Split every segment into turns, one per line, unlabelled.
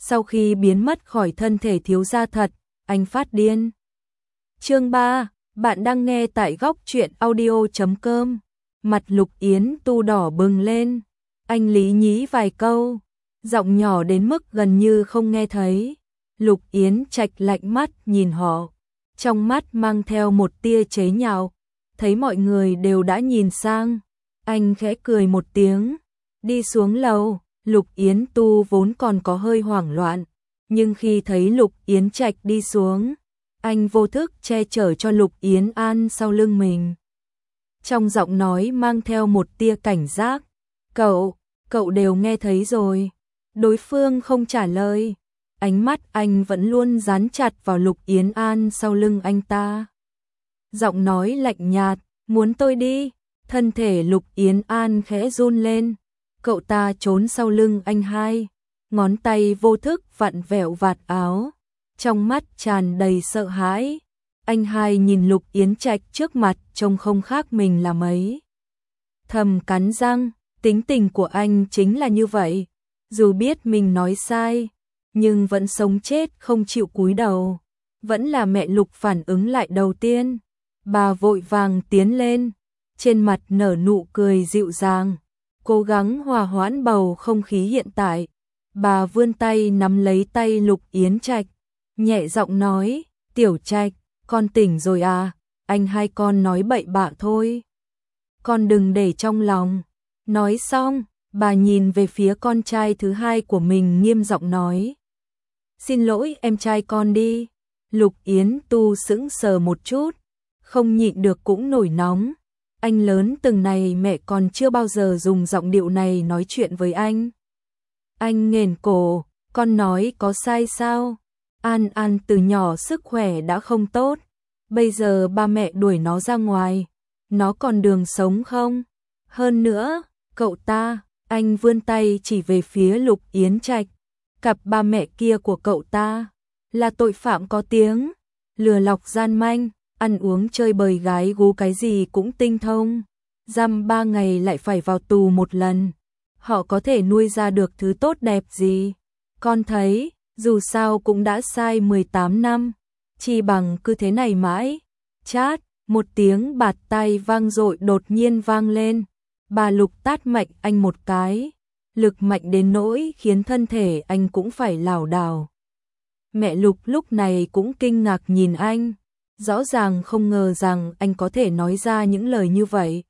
Sau khi biến mất khỏi thân thể thiếu gia thật, anh phát điên. Chương 3, bạn đang nghe tại góc truyện audio.com. Mặt Lục Yến Tu đỏ bừng lên, anh lý nhí vài câu, giọng nhỏ đến mức gần như không nghe thấy. Lục Yến Trạch lạnh mắt nhìn họ, trong mắt mang theo một tia chế nhạo. Thấy mọi người đều đã nhìn sang, anh khẽ cười một tiếng, đi xuống lầu. Lục Yến Tu vốn còn có hơi hoảng loạn, nhưng khi thấy Lục Yến Trạch đi xuống, anh vô thức che chở cho Lục Yến An sau lưng mình. Trong giọng nói mang theo một tia cảnh giác, cậu đều nghe thấy rồi. Đối phương không trả lời, ánh mắt anh vẫn luôn dán chặt vào Lục Yến An sau lưng anh ta. Giọng nói lạnh nhạt, muốn tôi đi. Thân thể Lục Yến An khẽ run lên, cậu ta trốn sau lưng anh hai, ngón tay vô thức vặn vẹo vạt áo, trong mắt tràn đầy sợ hãi. Anh hai nhìn Lục Yến Trạch trước mặt trông không khác mình là mấy. Thầm cắn răng, tính tình của anh chính là như vậy, dù biết mình nói sai, nhưng vẫn sống chết không chịu cúi đầu. Vẫn là mẹ Lục phản ứng lại đầu tiên, bà vội vàng tiến lên, trên mặt nở nụ cười dịu dàng, cố gắng hòa hoãn bầu không khí hiện tại. Bà vươn tay nắm lấy tay Lục Yến Trạch, nhẹ giọng nói, Tiểu Trạch, con tỉnh rồi à, anh hai con nói bậy bạ thôi, con đừng để trong lòng. Nói xong, bà nhìn về phía con trai thứ hai của mình nghiêm giọng nói, xin lỗi em trai con đi. Lục Yến Tu sững sờ một chút, không nhịn được cũng nổi nóng. Anh lớn từng này mẹ còn chưa bao giờ dùng giọng điệu này nói chuyện với anh. Anh nghển cổ, con nói có sai sao? An An từ nhỏ sức khỏe đã không tốt, bây giờ ba mẹ đuổi nó ra ngoài, nó còn đường sống không? Hơn nữa, cậu ta, anh vươn tay chỉ về phía Lục Yến Trạch, cặp ba mẹ kia của cậu ta là tội phạm có tiếng, lừa lọc gian manh, ăn uống chơi bời gái gú cái gì cũng tinh thông, giam 3 ngày lại phải vào tù một lần. Họ có thể nuôi ra được thứ tốt đẹp gì? Con thấy, dù sao cũng đã sai 18 năm, chỉ bằng cứ thế này mãi. Chát, một tiếng bạt tay vang dội đột nhiên vang lên. Bà Lục tát mạnh anh một cái, lực mạnh đến nỗi khiến thân thể anh cũng phải lảo đảo. Mẹ Lục lúc này cũng kinh ngạc nhìn anh, rõ ràng không ngờ rằng anh có thể nói ra những lời như vậy.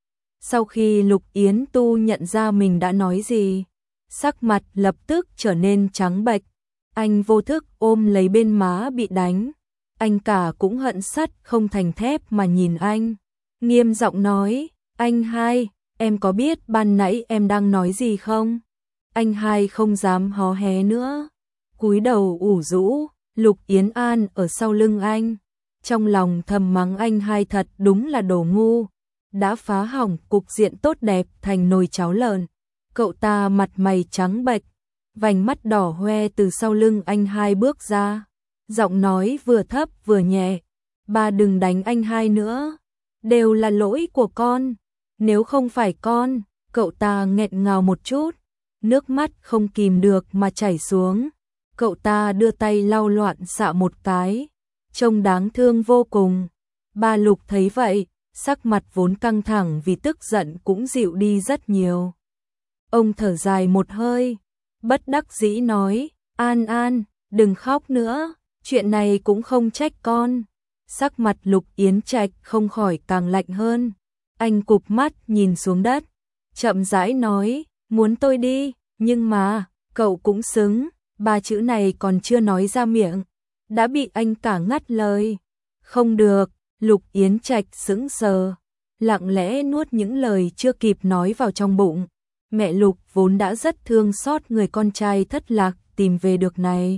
Sau khi Lục Yến Tu nhận ra mình đã nói gì, sắc mặt lập tức trở nên trắng bệch, anh vô thức ôm lấy bên má bị đánh. Anh cả cũng hận sắt không thành thép mà nhìn anh, nghiêm giọng nói, anh hai, em có biết ban nãy em đang nói gì không? Anh hai không dám hó hé nữa, cúi đầu ủ rũ. Lục Yến An ở sau lưng anh, trong lòng thầm mắng anh hai thật đúng là đồ ngu, đã phá hỏng cục diện tốt đẹp thành nồi cháo lợn. Cậu ta mặt mày trắng bệch, vành mắt đỏ hoe từ sau lưng anh hai bước ra, giọng nói vừa thấp vừa nhẹ, ba đừng đánh anh hai nữa, đều là lỗi của con, nếu không phải con. Cậu ta nghẹn ngào một chút, nước mắt không kìm được mà chảy xuống. Cậu ta đưa tay lau loạn xạ một cái, trông đáng thương vô cùng. Bà Lục thấy vậy, sắc mặt vốn căng thẳng vì tức giận cũng dịu đi rất nhiều. Ông thở dài một hơi, bất đắc dĩ nói, An An, đừng khóc nữa, chuyện này cũng không trách con. Sắc mặt Lục Yến Trạch không khỏi càng lạnh hơn, anh cụp mắt nhìn xuống đất, chậm rãi nói, muốn tôi đi, nhưng mà, cậu cũng xứng. Ba chữ này còn chưa nói ra miệng, đã bị anh cả ngắt lời. Không được. Lục Yến Trạch sững sờ, lặng lẽ nuốt những lời chưa kịp nói vào trong bụng. Mẹ Lục vốn đã rất thương xót người con trai thất lạc tìm về được này,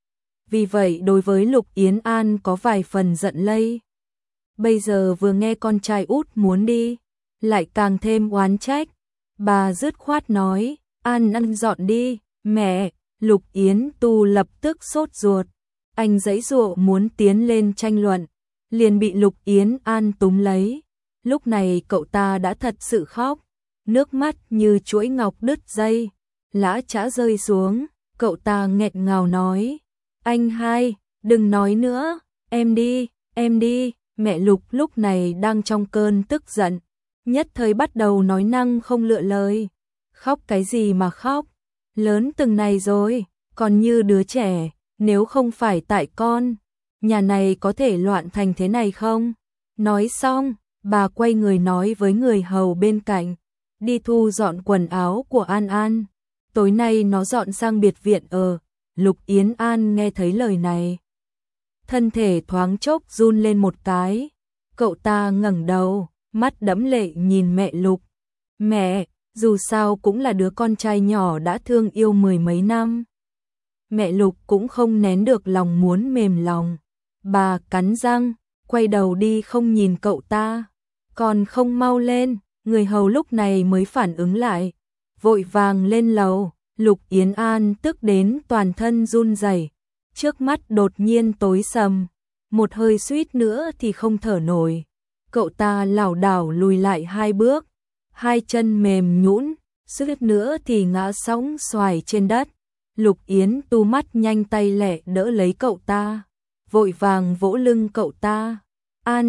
vì vậy đối với Lục Yến An có vài phần giận lây. Bây giờ vừa nghe con trai út muốn đi, lại càng thêm oán trách. Bà dứt khoát nói, An An dọn đi, mẹ. Lục Yến Tu lập tức sốt ruột, anh giãy giụa muốn tiến lên tranh luận, liền bị Lục Yến An túm lấy. Lúc này cậu ta đã thật sự khóc, nước mắt như chuỗi ngọc đứt dây, lã chã rơi xuống, Cậu ta nghẹn ngào nói, anh hai, đừng nói nữa, em đi. Mẹ Lục lúc này đang trong cơn tức giận, nhất thời bắt đầu nói năng không lựa lời. Khóc cái gì mà khóc, lớn từng này rồi, còn như đứa trẻ, nếu không phải tại con, nhà này có thể loạn thành thế này không? Nói xong, bà quay người nói với người hầu bên cạnh, đi thu dọn quần áo của An An, tối nay nó dọn sang biệt viện ở. Lục Yến An nghe thấy lời này, thân thể thoáng chốc run lên một cái, cậu ta ngẩng đầu, mắt đẫm lệ nhìn mẹ Lục. Mẹ, dù sao cũng là đứa con trai nhỏ đã thương yêu mười mấy năm. Mẹ Lục cũng không nén được lòng muốn mềm lòng. Bà cắn răng, quay đầu đi không nhìn cậu ta. Còn không mau lên, người hầu lúc này mới phản ứng lại. Vội vàng lên lầu, Lục Yến An tức đến toàn thân run rẩy, trước mắt đột nhiên tối sầm, một hơi suýt nữa thì không thở nổi. Cậu ta lảo đảo lùi lại 2 bước, hai chân mềm nhũn, suýt nữa thì ngã sóng xoài trên đất. Lục Yến Tu mắt nhanh tay lẹ đỡ lấy cậu ta, vội vàng vỗ lưng cậu ta. An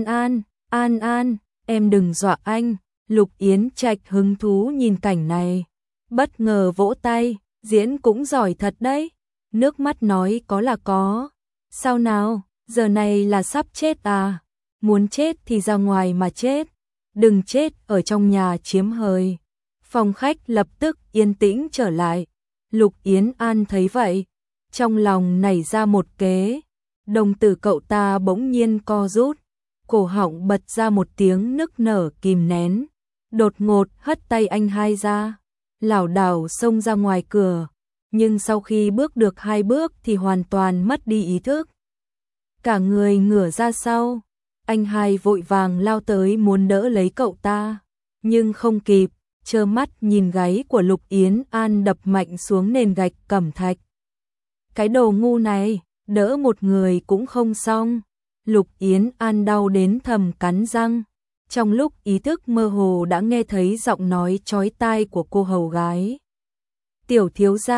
An, em đừng dọa anh. Lục Yến Trạch hứng thú nhìn cảnh này, bất ngờ vỗ tay, diễn cũng giỏi thật đấy. Nước mắt nói có là có. Sao nào, giờ này là sắp chết à? Muốn chết thì ra ngoài mà chết, đừng chết ở trong nhà chiếm hời. Phòng khách lập tức yên tĩnh trở lại. Lục Yến An thấy vậy, trong lòng nảy ra một kế. Đồng tử cậu ta bỗng nhiên co rút, cổ họng bật ra một tiếng nức nở kìm nén. Đột ngột hất tay anh hai ra, lảo đảo xông ra ngoài cửa, nhưng sau khi bước được 2 bước thì hoàn toàn mất đi ý thức. Cả người ngửa ra sau, anh hai vội vàng lao tới muốn đỡ lấy cậu ta, nhưng không kịp, trơ mắt nhìn gáy của Lục Yến An đập mạnh xuống nền gạch cẩm thạch. Cái đồ ngu này, đỡ một người cũng không xong. Lục Yến An đau đến thầm cắn răng. Trong lúc ý thức mơ hồ đã nghe thấy giọng nói chói tai của cô hầu gái. Tiểu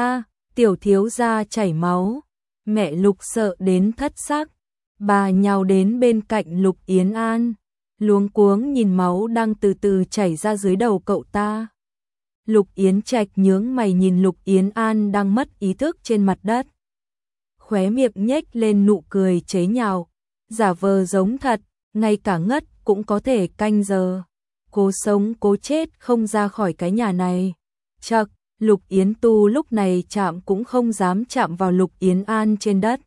thiếu gia chảy máu. Mẹ Lục sợ đến thất sắc. Bà nhào đến bên cạnh Lục Yến An, luống cuống nhìn máu đang từ từ chảy ra dưới đầu cậu ta. Lục Yến Trạch nhướng mày nhìn Lục Yến An đang mất ý thức trên mặt đất. Khóe miệng nhếch lên nụ cười chế nhạo, giả vờ giống thật, ngay cả ngất cũng có thể canh giờ. Cố sống cố chết không ra khỏi cái nhà này. Chậc, Lục Yến Tu lúc này chạm cũng không dám chạm vào Lục Yến An trên đất.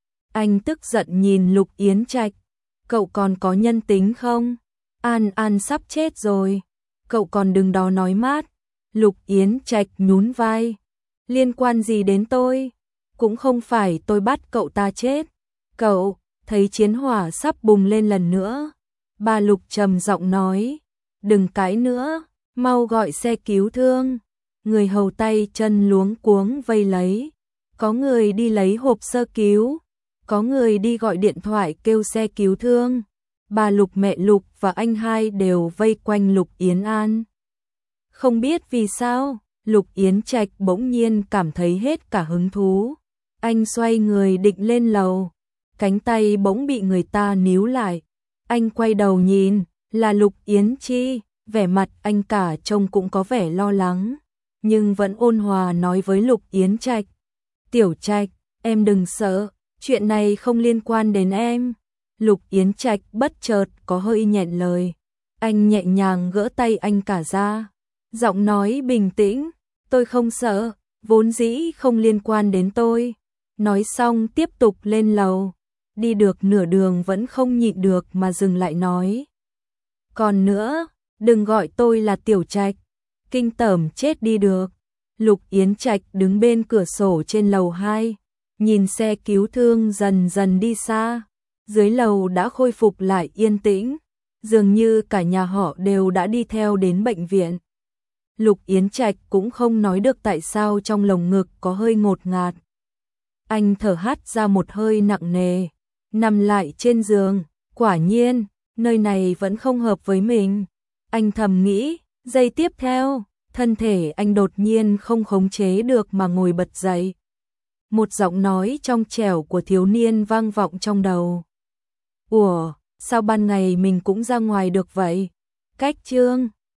Anh tức giận nhìn Lục Yến Trạch, cậu còn có nhân tính không? An An sắp chết rồi, cậu còn đừng đó nói mát. Lục Yến Trạch nhún vai, liên quan gì đến tôi? Cũng không phải tôi bắt cậu ta chết. Cậu, thấy chiến hỏa sắp bùng lên lần nữa. Bà Lục trầm giọng nói, đừng cãi nữa, mau gọi xe cứu thương. Người hầu tay chân luống cuống vây lấy, có người đi lấy hộp sơ cứu, có người đi gọi điện thoại kêu xe cứu thương. Bà Lục, mẹ Lục và anh hai đều vây quanh Lục Yến An. Không biết vì sao, Lục Yến Trạch bỗng nhiên cảm thấy hết cả hứng thú. Anh xoay người định lên lầu, cánh tay bỗng bị người ta níu lại. Anh quay đầu nhìn, là Lục Yến Chi, vẻ mặt anh cả trông cũng có vẻ lo lắng, nhưng vẫn ôn hòa nói với Lục Yến Trạch. Tiểu Trạch, em đừng sợ, chuyện này không liên quan đến em. Lục Yến Trạch bất chợt có hơi nghẹn lời. Anh nhẹ nhàng gỡ tay anh cả ra, giọng nói bình tĩnh, tôi không sợ, vốn dĩ không liên quan đến tôi. Nói xong tiếp tục lên lầu, đi được nửa đường vẫn không nhịn được mà dừng lại nói. Còn nữa, đừng gọi tôi là Tiểu Trạch, kinh tởm chết đi được. Lục Yến Trạch đứng bên cửa sổ trên lầu 2, nhìn xe cứu thương dần dần đi xa. Dưới lầu đã khôi phục lại yên tĩnh, dường như cả nhà họ đều đã đi theo đến bệnh viện. Lục Yến Trạch cũng không nói được tại sao trong lồng ngực có hơi ngột ngạt. Anh thở hắt ra một hơi nặng nề, nằm lại trên giường, quả nhiên, nơi này vẫn không hợp với mình. Anh thầm nghĩ, giây tiếp theo, thân thể anh đột nhiên không khống chế được mà ngồi bật dậy. Một giọng nói trong trẻo của thiếu niên vang vọng trong đầu. Ủa, sao ban ngày mình cũng ra ngoài được vậy? Cách Trương